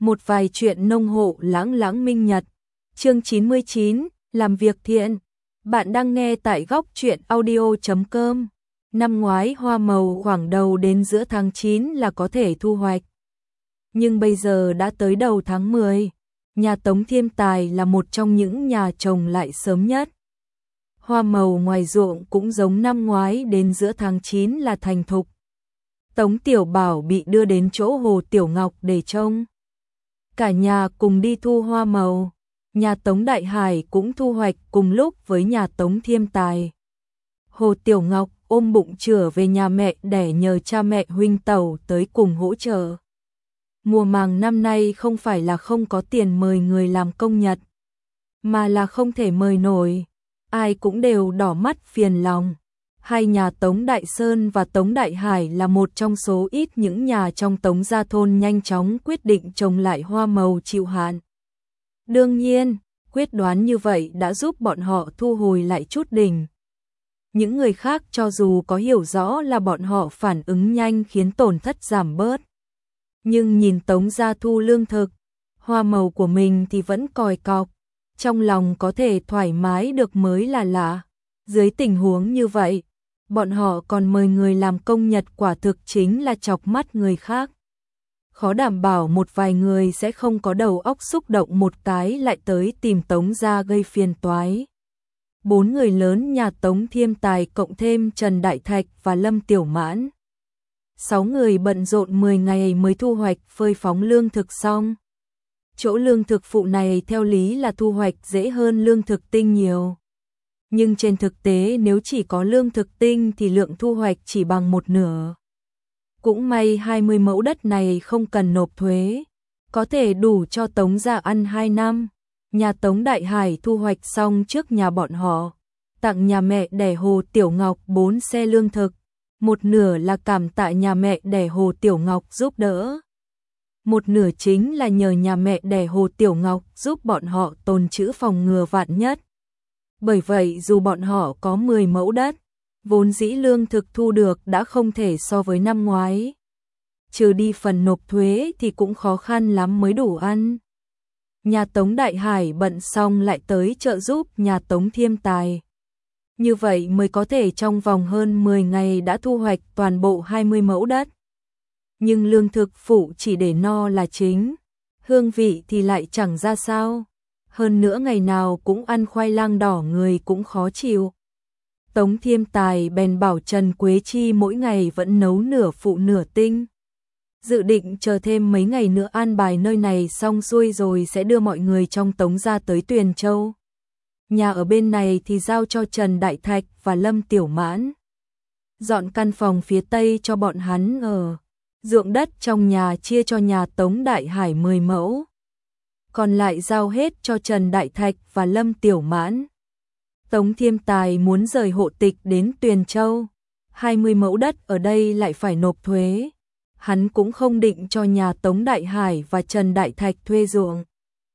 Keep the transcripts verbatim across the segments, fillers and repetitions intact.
Một vài chuyện nông hộ lãng lãng minh nhật. Chương chín mươi chín, làm việc thiện. Bạn đang nghe tại góc truyện audio chấm com. Năm ngoái hoa màu khoảng đầu đến giữa tháng chín là có thể thu hoạch. Nhưng bây giờ đã tới đầu tháng mười. Nhà Tống Thiêm Tài là một trong những nhà trồng lại sớm nhất. Hoa màu ngoài ruộng cũng giống năm ngoái, đến giữa tháng chín là thành thục. Tống Tiểu Bảo bị đưa đến chỗ Hồ Tiểu Ngọc để trông. Cả nhà cùng đi thu hoa màu. Nhà Tống Đại Hải cũng thu hoạch cùng lúc với nhà Tống Thiêm Tài. Hồ Tiểu Ngọc ôm bụng trở về nhà mẹ để nhờ cha mẹ huynh tẩu tới cùng hỗ trợ. Mùa màng năm nay không phải là không có tiền mời người làm công nhật, mà là không thể mời nổi. Ai cũng đều đỏ mắt phiền lòng. Hai nhà Tống Đại Sơn và Tống Đại Hải là một trong số ít những nhà trong Tống gia thôn nhanh chóng quyết định trồng lại hoa màu chịu hạn. Đương nhiên, quyết đoán như vậy đã giúp bọn họ thu hồi lại chút đỉnh. Những người khác cho dù có hiểu rõ là bọn họ phản ứng nhanh khiến tổn thất giảm bớt, nhưng nhìn Tống gia thu lương thực, hoa màu của mình thì vẫn còi cọc, trong lòng có thể thoải mái được mới là lạ. Dưới tình huống như vậy, bọn họ còn mời người làm công nhật quả thực chính là chọc mắt người khác. Khó đảm bảo một vài người sẽ không có đầu óc xúc động một cái lại tới tìm Tống gia gây phiền toái. Bốn người lớn nhà Tống Thiêm Tài cộng thêm Trần Đại Thạch và Lâm Tiểu Mãn. Sáu người bận rộn mười ngày mới thu hoạch phơi phóng lương thực xong. Chỗ lương thực phụ này theo lý là thu hoạch dễ hơn lương thực tinh nhiều. Nhưng trên thực tế nếu chỉ có lương thực tinh thì lượng thu hoạch chỉ bằng một nửa. Cũng may hai mươi mẫu đất này không cần nộp thuế, có thể đủ cho Tống gia ăn hai năm. Nhà Tống Đại Hải thu hoạch xong trước nhà bọn họ, tặng nhà mẹ đẻ Hồ Tiểu Ngọc bốn xe lương thực, một nửa là cảm tạ nhà mẹ đẻ Hồ Tiểu Ngọc giúp đỡ. Một nửa chính là nhờ nhà mẹ đẻ Hồ Tiểu Ngọc giúp bọn họ tồn trữ phòng ngừa vạn nhất. Bởi vậy dù bọn họ có mười mẫu đất, vốn dĩ lương thực thu được đã không thể so với năm ngoái. Trừ đi phần nộp thuế thì cũng khó khăn lắm mới đủ ăn. Nhà Tống Đại Hải bận xong lại tới trợ giúp nhà Tống Thiêm Tài. Như vậy mới có thể trong vòng hơn mười ngày đã thu hoạch toàn bộ hai mươi mẫu đất. Nhưng lương thực phụ chỉ để no là chính, hương vị thì lại chẳng ra sao. Hơn nữa ngày nào cũng ăn khoai lang đỏ người cũng khó chịu. Tống Thiêm Tài bèn bảo Trần Quế Chi mỗi ngày vẫn nấu nửa phụ nửa tinh. Dự định chờ thêm mấy ngày nữa an bài nơi này xong xuôi rồi sẽ đưa mọi người trong Tống gia tới Tuyền Châu. Nhà ở bên này thì giao cho Trần Đại Thạch và Lâm Tiểu Mãn. Dọn căn phòng phía tây cho bọn hắn ở. Ruộng đất trong nhà chia cho nhà Tống Đại Hải mười mẫu. Còn lại giao hết cho Trần Đại Thạch và Lâm Tiểu Mãn. Tống Thiêm Tài muốn rời hộ tịch đến Tuyền Châu, hai mươi mẫu đất ở đây lại phải nộp thuế. Hắn cũng không định cho nhà Tống Đại Hải và Trần Đại Thạch thuê ruộng.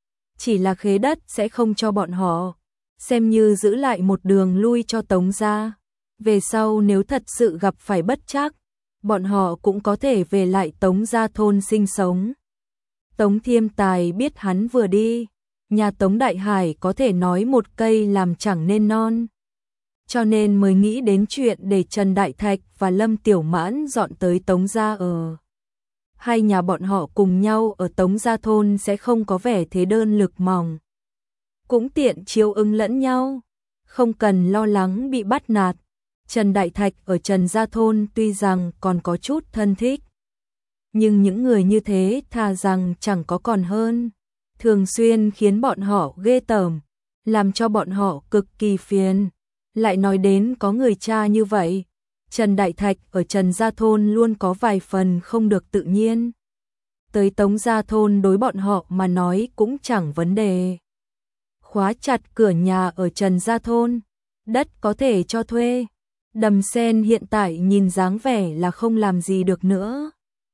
Chỉ là khế đất sẽ không cho bọn họ, xem như giữ lại một đường lui cho Tống gia. Về sau nếu thật sự gặp phải bất trắc, bọn họ cũng có thể về lại Tống gia thôn sinh sống. Tống Thiêm Tài biết hắn vừa đi, nhà Tống Đại Hải có thể nói một cây làm chẳng nên non. Cho nên mới nghĩ đến chuyện để Trần Đại Thạch và Lâm Tiểu Mãn dọn tới Tống gia ở. Hai nhà bọn họ cùng nhau ở Tống gia thôn sẽ không có vẻ thế đơn lực mỏng. Cũng tiện chiếu ứng lẫn nhau, không cần lo lắng bị bắt nạt. Trần Đại Thạch ở Trần gia thôn tuy rằng còn có chút thân thích, nhưng những người như thế thà rằng chẳng có còn hơn, thường xuyên khiến bọn họ ghê tởm, làm cho bọn họ cực kỳ phiền. Lại nói đến có người cha như vậy, Trần Đại Thạch ở Trần gia thôn luôn có vài phần không được tự nhiên. Tới Tống gia thôn đối bọn họ mà nói cũng chẳng vấn đề. Khóa chặt cửa nhà ở Trần gia thôn, đất có thể cho thuê. Đầm sen hiện tại nhìn dáng vẻ là không làm gì được nữa.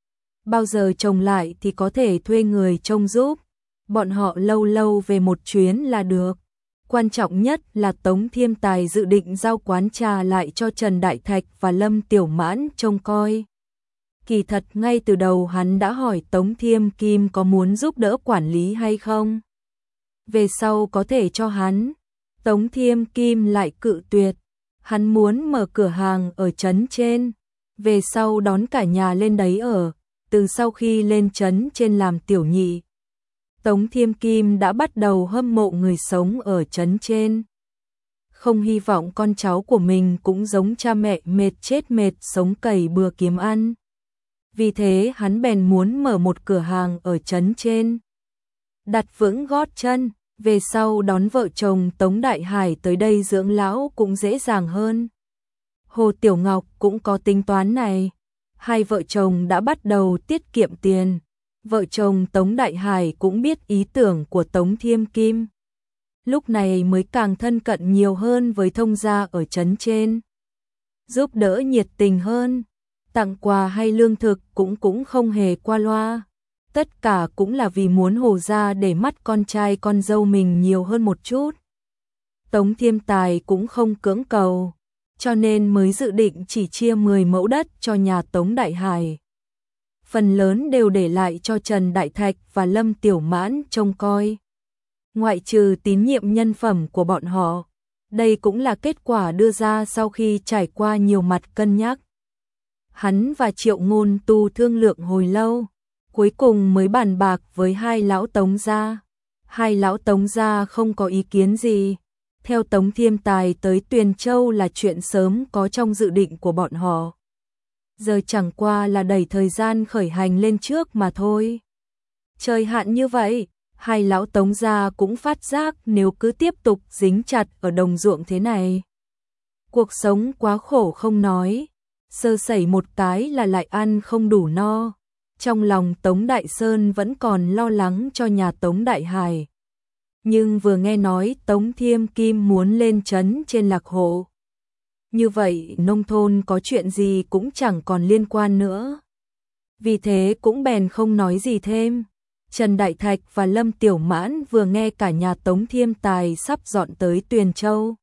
Bao giờ trồng lại thì có thể thuê người trông giúp. Bọn họ lâu lâu về một chuyến là được. Quan trọng nhất là Tống Thiêm Tài dự định giao quán trà lại cho Trần Đại Thạch và Lâm Tiểu Mãn trông coi. Kỳ thật ngay từ đầu hắn đã hỏi Tống Thiêm Kim có muốn giúp đỡ quản lý hay không. Về sau có thể cho hắn, Tống Thiêm Kim lại cự tuyệt. Hắn muốn mở cửa hàng ở trấn trên, về sau đón cả nhà lên đấy ở. Từ sau khi lên trấn trên làm tiểu nhị, Tống Thiêm Kim đã bắt đầu hâm mộ người sống ở trấn trên. Không hy vọng con cháu của mình cũng giống cha mẹ mệt chết mệt sống cày bừa kiếm ăn. Vì thế hắn bèn muốn mở một cửa hàng ở trấn trên. Đặt vững gót chân, về sau đón vợ chồng Tống Đại Hải tới đây dưỡng lão cũng dễ dàng hơn. Hồ Tiểu Ngọc cũng có tính toán này. Hai vợ chồng đã bắt đầu tiết kiệm tiền. Vợ chồng Tống Đại Hải cũng biết ý tưởng của Tống Thiêm Kim. Lúc này mới càng thân cận nhiều hơn với thông gia ở trấn trên. Giúp đỡ nhiệt tình hơn, tặng quà hay lương thực cũng cũng không hề qua loa. Tất cả cũng là vì muốn Hồ gia để mắt con trai con dâu mình nhiều hơn một chút. Tống Thiêm Tài cũng không cưỡng cầu, cho nên mới dự định chỉ chia mười mẫu đất cho nhà Tống Đại Hải. Phần lớn đều để lại cho Trần Đại Thạch và Lâm Tiểu Mãn trông coi. Ngoại trừ tín nhiệm nhân phẩm của bọn họ, đây cũng là kết quả đưa ra sau khi trải qua nhiều mặt cân nhắc. Hắn và Triệu Ngôn Tu thương lượng hồi lâu, cuối cùng mới bàn bạc với hai lão Tống gia. Hai lão Tống gia không có ý kiến gì. Theo Tống Thiêm Tài tới Tuyền Châu là chuyện sớm có trong dự định của bọn họ. Giờ chẳng qua là đẩy thời gian khởi hành lên trước mà thôi. Trời hạn như vậy, hai lão Tống gia cũng phát giác nếu cứ tiếp tục dính chặt ở đồng ruộng thế này. Cuộc sống quá khổ không nói, sơ sẩy một cái là lại ăn không đủ no. Trong lòng Tống Đại Sơn vẫn còn lo lắng cho nhà Tống Đại Hải. Nhưng vừa nghe nói Tống Thiêm Kim muốn lên trấn trên Lạc Hộ, như vậy nông thôn có chuyện gì cũng chẳng còn liên quan nữa. Vì thế cũng bèn không nói gì thêm. Trần Đại Thạch và Lâm Tiểu Mãn vừa nghe cả nhà Tống Thiêm Tài sắp dọn tới Tuyền Châu.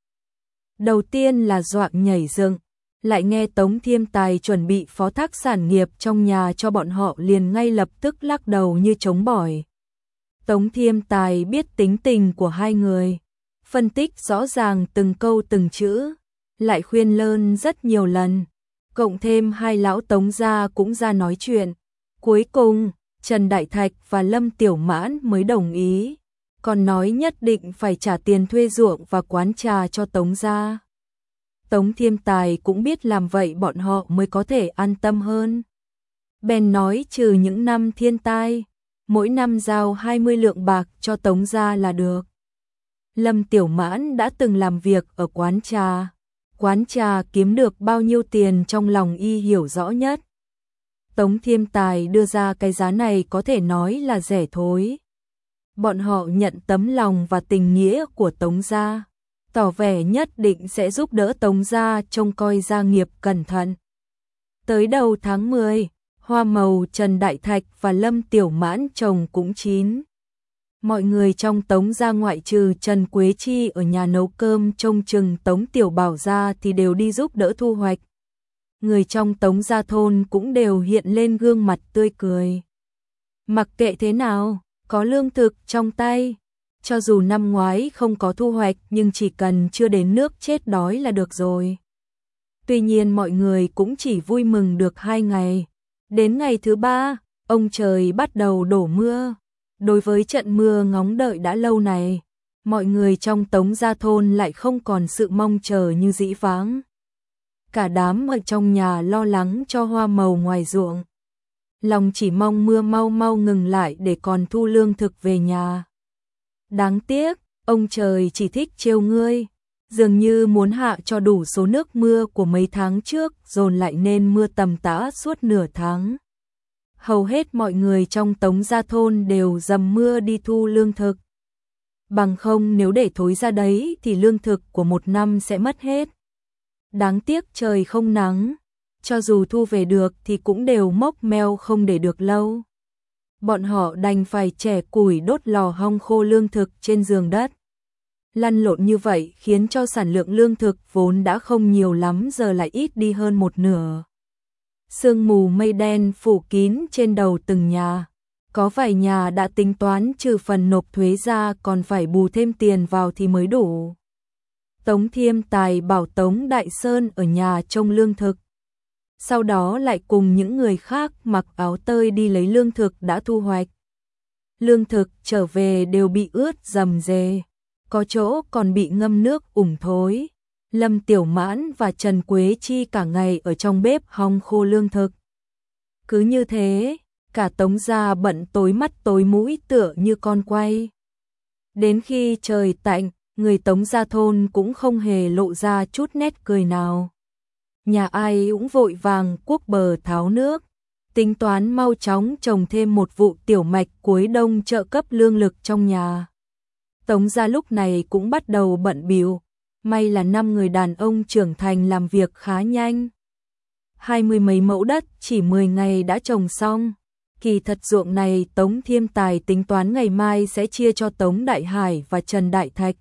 Đầu tiên là dọa nhảy dựng, lại nghe Tống Thiêm Tài chuẩn bị phó thác sản nghiệp trong nhà cho bọn họ liền ngay lập tức lắc đầu như trống bỏi. Tống Thiêm Tài biết tính tình của hai người, phân tích rõ ràng từng câu từng chữ, lại khuyên lơn rất nhiều lần. Cộng thêm hai lão Tống gia cũng ra nói chuyện. Cuối cùng, Trần Đại Thạch và Lâm Tiểu Mãn mới đồng ý, còn nói nhất định phải trả tiền thuê ruộng và quán trà cho Tống gia. Tống Thiêm Tài cũng biết làm vậy bọn họ mới có thể an tâm hơn. Bèn nói trừ những năm thiên tai, mỗi năm giao hai mươi lượng bạc cho Tống gia là được. Lâm Tiểu Mãn đã từng làm việc ở quán trà. Quán trà kiếm được bao nhiêu tiền trong lòng y hiểu rõ nhất. Tống Thiêm Tài đưa ra cái giá này có thể nói là rẻ thối. Bọn họ nhận tấm lòng và tình nghĩa của Tống gia, tỏ vẻ nhất định sẽ giúp đỡ Tống gia trông coi gia nghiệp cẩn thận. Tới đầu tháng mười, hoa màu Trần Đại Thạch và Lâm Tiểu Mãn trồng cũng chín. Mọi người trong Tống gia ngoại trừ Trần Quế Chi ở nhà nấu cơm trông chừng Tống Tiểu Bảo gia thì đều đi giúp đỡ thu hoạch. Người trong Tống gia thôn cũng đều hiện lên gương mặt tươi cười. Mặc kệ thế nào, có lương thực trong tay. Cho dù năm ngoái không có thu hoạch nhưng chỉ cần chưa đến nước chết đói là được rồi. Tuy nhiên mọi người cũng chỉ vui mừng được hai ngày. Đến ngày thứ ba, ông trời bắt đầu đổ mưa. Đối với trận mưa ngóng đợi đã lâu này, mọi người trong Tống gia thôn lại không còn sự mong chờ như dĩ vãng. Cả đám ở trong nhà lo lắng cho hoa màu ngoài ruộng. Lòng chỉ mong mưa mau mau ngừng lại để còn thu lương thực về nhà. Đáng tiếc, ông trời chỉ thích trêu ngươi, dường như muốn hạ cho đủ số nước mưa của mấy tháng trước dồn lại nên mưa tầm tã suốt nửa tháng. Hầu hết mọi người trong Tống gia thôn đều dầm mưa đi thu lương thực. Bằng không nếu để thối ra đấy thì lương thực của một năm sẽ mất hết. Đáng tiếc trời không nắng, cho dù thu về được thì cũng đều mốc meo không để được lâu. Bọn họ đành phải chẻ củi đốt lò hong khô lương thực trên giường đất. Lăn lộn như vậy khiến cho sản lượng lương thực vốn đã không nhiều lắm giờ lại ít đi hơn một nửa. Sương mù mây đen phủ kín trên đầu từng nhà. Có vài nhà đã tính toán trừ phần nộp thuế ra còn phải bù thêm tiền vào thì mới đủ. Tống Thiêm Tài bảo Tống Đại Sơn ở nhà trông lương thực. Sau đó lại cùng những người khác mặc áo tơi đi lấy lương thực đã thu hoạch. Lương thực trở về đều bị ướt rầm rề, có chỗ còn bị ngâm nước ủng thối. Lâm Tiểu Mãn và Trần Quế Chi cả ngày ở trong bếp hong khô lương thực. Cứ như thế, cả Tống gia bận tối mắt tối mũi tựa như con quay. Đến khi trời tạnh, người Tống gia thôn cũng không hề lộ ra chút nét cười nào. Nhà ai cũng vội vàng cuốc bờ tháo nước, tính toán mau chóng trồng thêm một vụ tiểu mạch cuối đông trợ cấp lương lực trong nhà. Tống gia lúc này cũng bắt đầu bận bịu, may là năm người đàn ông trưởng thành làm việc khá nhanh. Hai mươi mấy mẫu đất chỉ mười ngày đã trồng xong. Kỳ thật ruộng này Tống Thiêm Tài tính toán ngày mai sẽ chia cho Tống Đại Hải và Trần Đại Thạch.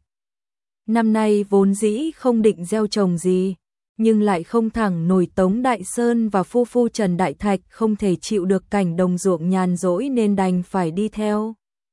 Năm nay vốn dĩ không định gieo trồng gì, nhưng lại không thẳng nổi Tống Đại Sơn và phu phu Trần Đại Thạch không thể chịu được cảnh đồng ruộng nhàn rỗi nên đành phải đi theo.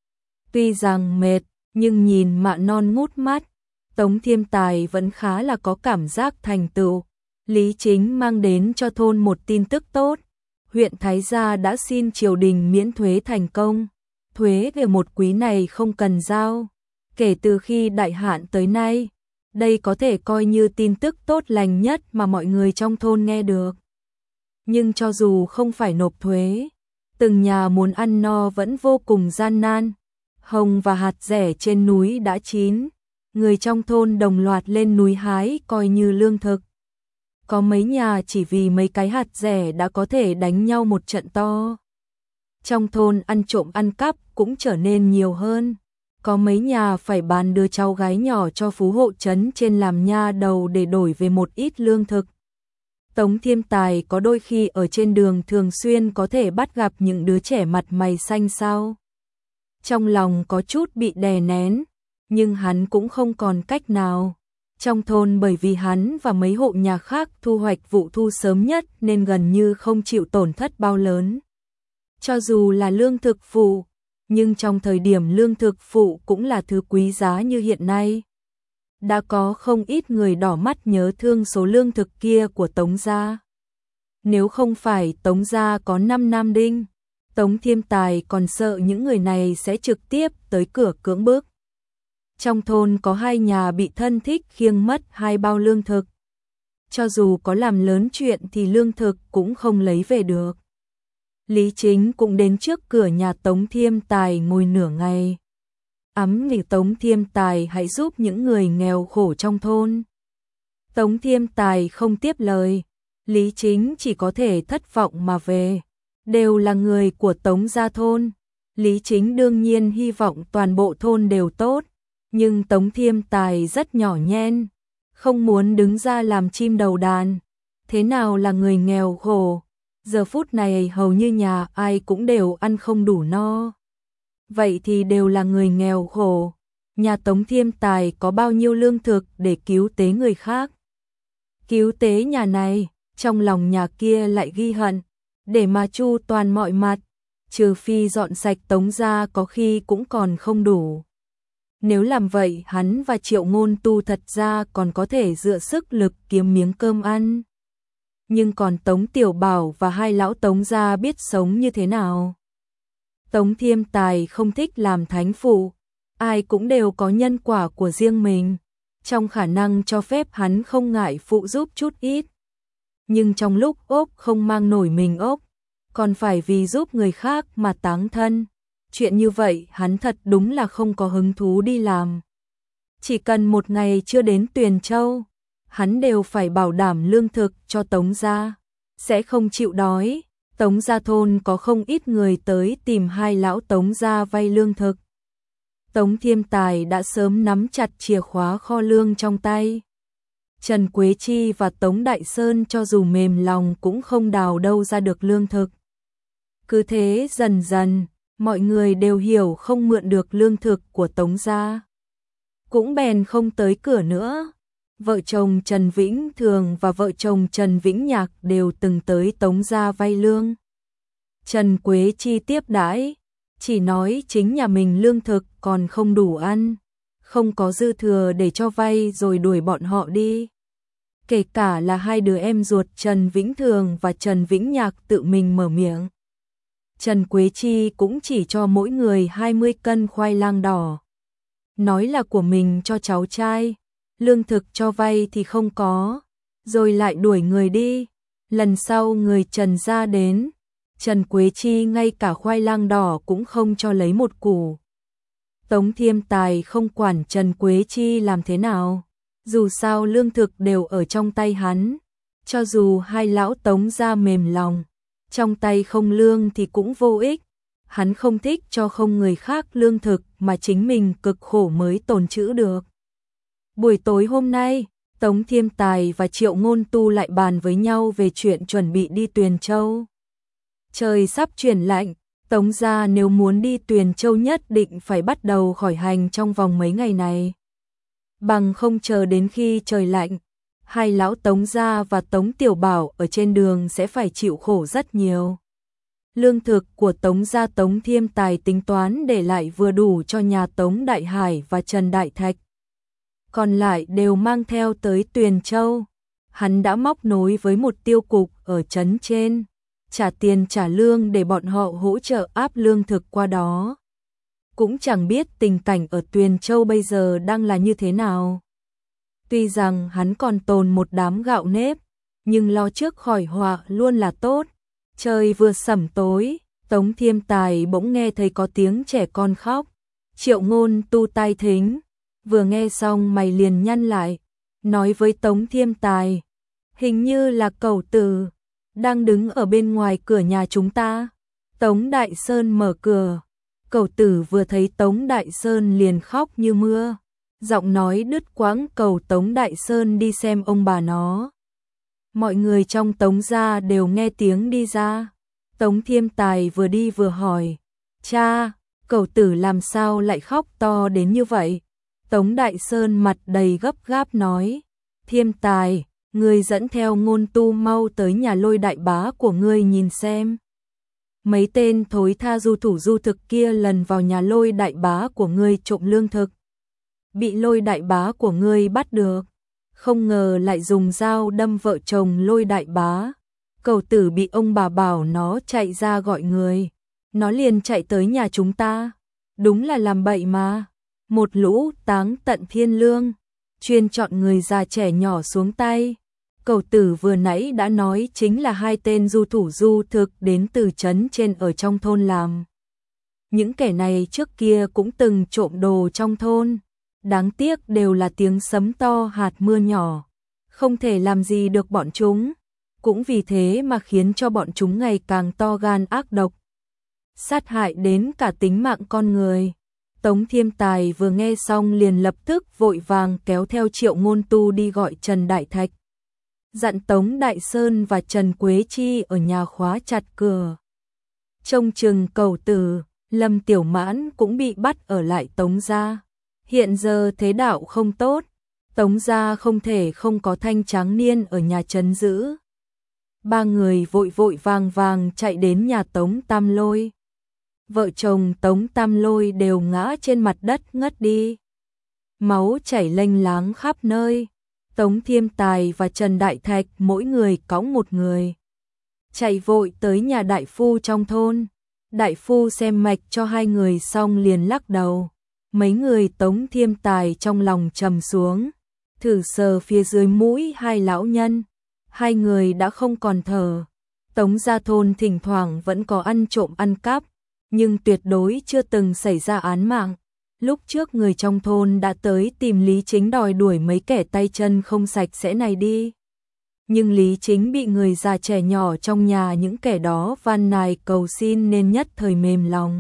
Tuy rằng mệt, nhưng nhìn mạ non ngút mắt, Tống Thiêm Tài vẫn khá là có cảm giác thành tựu. Lý Chính mang đến cho thôn một tin tức tốt. Huyện Thái Gia đã xin triều đình miễn thuế thành công. Thuế về một quý này không cần giao. Kể từ khi đại hạn tới nay, đây có thể coi như tin tức tốt lành nhất mà mọi người trong thôn nghe được. Nhưng cho dù không phải nộp thuế, từng nhà muốn ăn no vẫn vô cùng gian nan. Hồng và hạt rẻ trên núi đã chín, người trong thôn đồng loạt lên núi hái coi như lương thực. Có mấy nhà chỉ vì mấy cái hạt rẻ đã có thể đánh nhau một trận to. Trong thôn ăn trộm ăn cắp cũng trở nên nhiều hơn. Có mấy nhà phải bán đứa cháu gái nhỏ cho phú hộ trấn trên làm nha đầu để đổi về một ít lương thực. Tống Thiêm Tài có đôi khi ở trên đường thường xuyên có thể bắt gặp những đứa trẻ mặt mày xanh xao. Trong lòng có chút bị đè nén, nhưng hắn cũng không còn cách nào. Trong thôn bởi vì hắn và mấy hộ nhà khác thu hoạch vụ thu sớm nhất nên gần như không chịu tổn thất bao lớn. Cho dù là lương thực phụ, nhưng trong thời điểm lương thực phụ cũng là thứ quý giá như hiện nay. Đã có không ít người đỏ mắt nhớ thương số lương thực kia của Tống gia. Nếu không phải Tống gia có năm nam đinh, Tống Thiêm Tài còn sợ những người này sẽ trực tiếp tới cửa cưỡng bức. Trong thôn có hai nhà bị thân thích khiêng mất hai bao lương thực. Cho dù có làm lớn chuyện thì lương thực cũng không lấy về được. Lý Chính cũng đến trước cửa nhà Tống Thiêm Tài ngồi nửa ngày. Ấm vì Tống Thiêm Tài hãy giúp những người nghèo khổ trong thôn. Tống Thiêm Tài không tiếp lời, Lý Chính chỉ có thể thất vọng mà về. Đều là người của Tống gia thôn. Lý Chính đương nhiên hy vọng toàn bộ thôn đều tốt. Nhưng Tống Thiêm Tài rất nhỏ nhen, không muốn đứng ra làm chim đầu đàn. Thế nào là người nghèo khổ? Giờ phút này hầu như nhà ai cũng đều ăn không đủ no. Vậy thì đều là người nghèo khổ. Nhà Tống Thiêm Tài có bao nhiêu lương thực để cứu tế người khác? Cứu tế nhà này, trong lòng nhà kia lại ghi hận, để mà chu toàn mọi mặt, trừ phi dọn sạch Tống gia có khi cũng còn không đủ. Nếu làm vậy hắn và Triệu Ngôn Tu thật ra còn có thể dựa sức lực kiếm miếng cơm ăn. Nhưng còn Tống Tiểu Bảo và hai lão Tống gia biết sống như thế nào? Tống Thiêm Tài không thích làm thánh phụ, ai cũng đều có nhân quả của riêng mình. Trong khả năng cho phép hắn không ngại phụ giúp chút ít. Nhưng trong lúc ốp không mang nổi mình ốp, còn phải vì giúp người khác mà táng thân. Chuyện như vậy hắn thật đúng là không có hứng thú đi làm. Chỉ cần một ngày chưa đến Tuyền Châu, hắn đều phải bảo đảm lương thực cho Tống gia, sẽ không chịu đói. Tống gia thôn có không ít người tới tìm hai lão Tống gia vay lương thực. Tống Thiêm Tài đã sớm nắm chặt chìa khóa kho lương trong tay. Trần Quế Chi và Tống Đại Sơn cho dù mềm lòng cũng không đào đâu ra được lương thực. Cứ thế dần dần, mọi người đều hiểu không mượn được lương thực của Tống gia, cũng bèn không tới cửa nữa. Vợ chồng Trần Vĩnh Thường và vợ chồng Trần Vĩnh Nhạc đều từng tới Tống gia vay lương. Trần Quế Chi tiếp đãi, chỉ nói chính nhà mình lương thực còn không đủ ăn, không có dư thừa để cho vay rồi đuổi bọn họ đi. Kể cả là hai đứa em ruột Trần Vĩnh Thường và Trần Vĩnh Nhạc tự mình mở miệng. Trần Quế Chi cũng chỉ cho mỗi người hai mươi cân khoai lang đỏ. Nói là của mình cho cháu trai, lương thực cho vay thì không có, rồi lại đuổi người đi. Lần sau người Trần gia đến, Trần Quế Chi ngay cả khoai lang đỏ cũng không cho lấy một củ. Tống Thiêm Tài không quản Trần Quế Chi làm thế nào, dù sao lương thực đều ở trong tay hắn, cho dù hai lão Tống gia mềm lòng, trong tay không lương thì cũng vô ích. Hắn không thích cho không người khác lương thực mà chính mình cực khổ mới tồn trữ được. Buổi tối hôm nay, Tống Thiêm Tài và Triệu Ngôn Tu lại bàn với nhau về chuyện chuẩn bị đi Tuyền Châu. Trời sắp chuyển lạnh, Tống gia nếu muốn đi Tuyền Châu nhất định phải bắt đầu khỏi hành trong vòng mấy ngày này. Bằng không chờ đến khi trời lạnh, hai lão Tống gia và Tống Tiểu Bảo ở trên đường sẽ phải chịu khổ rất nhiều. Lương thực của Tống gia Tống Thiêm Tài tính toán để lại vừa đủ cho nhà Tống Đại Hải và Trần Đại Thạch. Còn lại đều mang theo tới Tuyền Châu. Hắn đã móc nối với một tiêu cục ở trấn trên, trả tiền trả lương để bọn họ hỗ trợ áp lương thực qua đó. Cũng chẳng biết tình cảnh ở Tuyền Châu bây giờ đang là như thế nào. Tuy rằng hắn còn tồn một đám gạo nếp, nhưng lo trước khỏi họa luôn là tốt. Trời vừa sẩm tối, Tống Thiêm Tài bỗng nghe thấy có tiếng trẻ con khóc. Triệu Ngôn Tu tai thính, vừa nghe xong mày liền nhăn lại, nói với Tống Thiêm Tài, hình như là Cẩu Tử đang đứng ở bên ngoài cửa nhà chúng ta. Tống Đại Sơn mở cửa, Cẩu Tử vừa thấy Tống Đại Sơn liền khóc như mưa, giọng nói đứt quãng cầu Tống Đại Sơn đi xem ông bà nó. Mọi người trong Tống gia đều nghe tiếng đi ra. Tống Thiêm Tài vừa đi vừa hỏi, cha, Cẩu Tử làm sao lại khóc to đến như vậy? Tống Đại Sơn mặt đầy gấp gáp nói, Thiêm Tài, ngươi dẫn theo Ngôn Tu mau tới nhà Lôi đại bá của ngươi nhìn xem. Mấy tên thối tha du thủ du thực kia lần vào nhà Lôi đại bá của ngươi trộm lương thực, bị Lôi đại bá của ngươi bắt được, không ngờ lại dùng dao đâm vợ chồng Lôi đại bá. Cẩu Tử bị ông bà bảo nó chạy ra gọi người, nó liền chạy tới nhà chúng ta. Đúng là làm bậy mà, một lũ táng tận thiên lương, chuyên chọn người già trẻ nhỏ xuống tay. Cẩu Tử vừa nãy đã nói chính là hai tên du thủ du thực đến từ trấn trên ở trong thôn làm. Những kẻ này trước kia cũng từng trộm đồ trong thôn, đáng tiếc đều là tiếng sấm to hạt mưa nhỏ, không thể làm gì được bọn chúng, cũng vì thế mà khiến cho bọn chúng ngày càng to gan ác độc, sát hại đến cả tính mạng con người. Tống Thiêm Tài vừa nghe xong liền lập tức vội vàng kéo theo Triệu Ngôn Tu đi gọi Trần Đại Thạch, dặn Tống Đại Sơn và Trần Quế Chi ở nhà khóa chặt cửa, trông chừng Cẩu Tử. Lâm Tiểu Mãn cũng bị bắt ở lại Tống gia. Hiện giờ thế đạo không tốt, Tống gia không thể không có Thanh Tráng Niên ở nhà trấn giữ. Ba người vội vội vàng vàng chạy đến nhà Tống Tam Lôi. Vợ chồng Tống Tam Lôi đều ngã trên mặt đất ngất đi, máu chảy lênh láng khắp nơi. Tống Thiêm Tài và Trần Đại Thạch mỗi người cõng một người, chạy vội tới nhà đại phu trong thôn. Đại phu xem mạch cho hai người xong liền lắc đầu. Mấy người Tống Thiêm Tài trong lòng trầm xuống, thử sờ phía dưới mũi hai lão nhân, hai người đã không còn thở. Tống gia thôn thỉnh thoảng vẫn có ăn trộm ăn cắp, nhưng tuyệt đối chưa từng xảy ra án mạng. Lúc trước người trong thôn đã tới tìm Lý Chính đòi đuổi mấy kẻ tay chân không sạch sẽ này đi. Nhưng Lý Chính bị người già trẻ nhỏ trong nhà những kẻ đó van nài cầu xin nên nhất thời mềm lòng.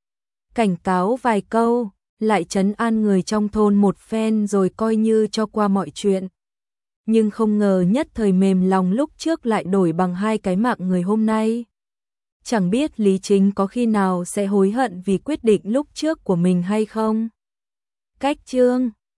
Cảnh cáo vài câu, lại trấn an người trong thôn một phen rồi coi như cho qua mọi chuyện. Nhưng không ngờ nhất thời mềm lòng lúc trước lại đổi bằng hai cái mạng người hôm nay. Chẳng biết Lý Chính có khi nào sẽ hối hận vì quyết định lúc trước của mình hay không. Cách chương